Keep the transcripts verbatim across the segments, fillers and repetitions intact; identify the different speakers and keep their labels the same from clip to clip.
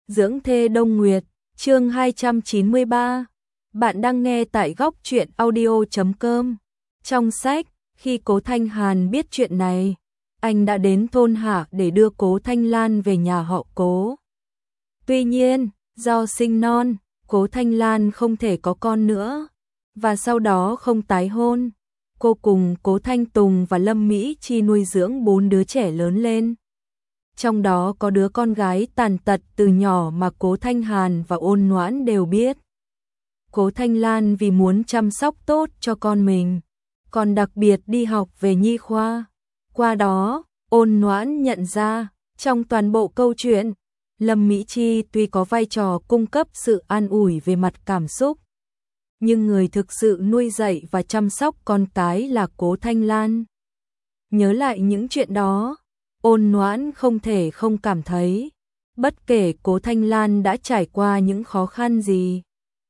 Speaker 1: Dưỡng thê Đông Nguyệt, chương hai trăm chín mươi ba. Bạn đang nghe tại góc truyện audio chấm com. Trong sách, khi Cố Thanh Hàn biết chuyện này, anh đã đến thôn Hạ để đưa Cố Thanh Lan về nhà họ Cố. Tuy nhiên, do sinh non, Cố Thanh Lan không thể có con nữa, và sau đó không tái hôn. Cô cùng Cố Thanh Tùng và Lâm Mỹ Chi nuôi dưỡng bốn đứa trẻ lớn lên. Trong đó có đứa con gái tàn tật từ nhỏ mà Cố Thanh Hàn và Ôn Noãn đều biết. Cố Thanh Lan vì muốn chăm sóc tốt cho con mình, còn đặc biệt đi học về nhi khoa. Qua đó, Ôn Noãn nhận ra, trong toàn bộ câu chuyện, Lâm Mỹ Chi tuy có vai trò cung cấp sự an ủi về mặt cảm xúc, nhưng người thực sự nuôi dạy và chăm sóc con cái là Cố Thanh Lan. Nhớ lại những chuyện đó, Ôn Noãn không thể không cảm thấy, bất kể Cố Thanh Lan đã trải qua những khó khăn gì,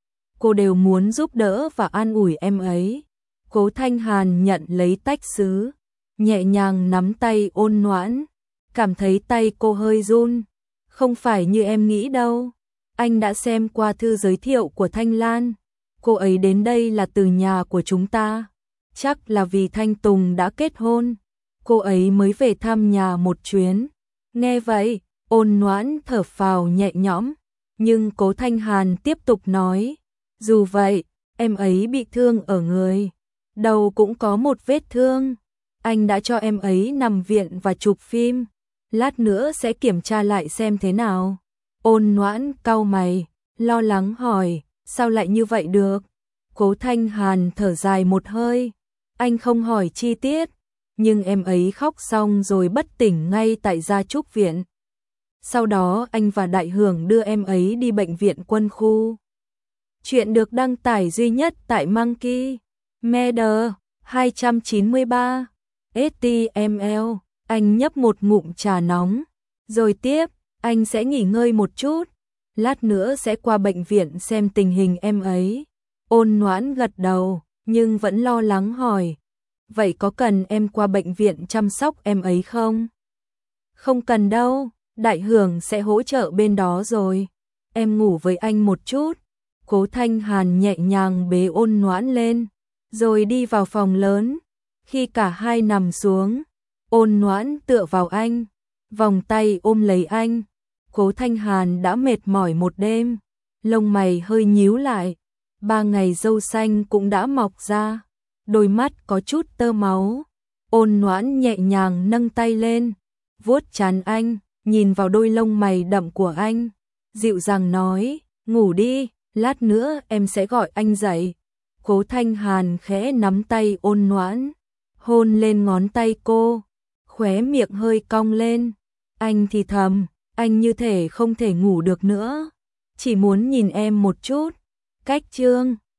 Speaker 1: cô đều muốn giúp đỡ và an ủi em ấy. Cố Thanh Hàn nhận lấy tách sứ, nhẹ nhàng nắm tay Ôn Noãn, cảm thấy tay cô hơi run. Không phải như em nghĩ đâu, anh đã xem qua thư giới thiệu của Thanh Lan, cô ấy đến đây là từ nhà của chúng ta, chắc là vì Thanh Tùng đã kết hôn, cô ấy mới về thăm nhà một chuyến. Nghe vậy, Ôn Noãn thở phào nhẹ nhõm, nhưng Cố Thanh Hàn tiếp tục nói, dù vậy, em ấy bị thương ở người, đầu cũng có một vết thương, anh đã cho em ấy nằm viện và chụp phim, lát nữa sẽ kiểm tra lại xem thế nào. Ôn Noãn cau mày, lo lắng hỏi, sao lại như vậy được? Cố Thanh Hàn thở dài một hơi, anh không hỏi chi tiết, nhưng em ấy khóc xong rồi bất tỉnh ngay tại gia trúc viện. Sau đó anh và Đại Hưởng đưa em ấy đi bệnh viện quân khu. Chuyện được đăng tải duy nhất tại Monkey Media hai trăm chín mươi ba ét tê em lờ. Anh nhấp một ngụm trà nóng, rồi tiếp, anh sẽ nghỉ ngơi một chút, lát nữa sẽ qua bệnh viện xem tình hình em ấy. Ôn Noãn gật đầu, nhưng vẫn lo lắng hỏi, vậy có cần em qua bệnh viện chăm sóc em ấy không? Không cần đâu, Đại Hưởng sẽ hỗ trợ bên đó rồi, em ngủ với anh một chút. Cố Thanh Hàn nhẹ nhàng bế Ôn Noãn lên, rồi đi vào phòng lớn. Khi cả hai nằm xuống, Ôn Noãn tựa vào anh, vòng tay ôm lấy anh. Cố Thanh Hàn đã mệt mỏi một đêm, lông mày hơi nhíu lại, ba ngày râu xanh cũng đã mọc ra, đôi mắt có chút tơ máu. Ôn Noãn nhẹ nhàng nâng tay lên, vuốt trán anh, nhìn vào đôi lông mày đậm của anh, dịu dàng nói, ngủ đi, lát nữa em sẽ gọi anh dậy. Cố Thanh Hàn khẽ nắm tay Ôn Noãn, hôn lên ngón tay cô, khóe miệng hơi cong lên. Anh thì thầm, anh như thể không thể ngủ được nữa, chỉ muốn nhìn em một chút. Cách chương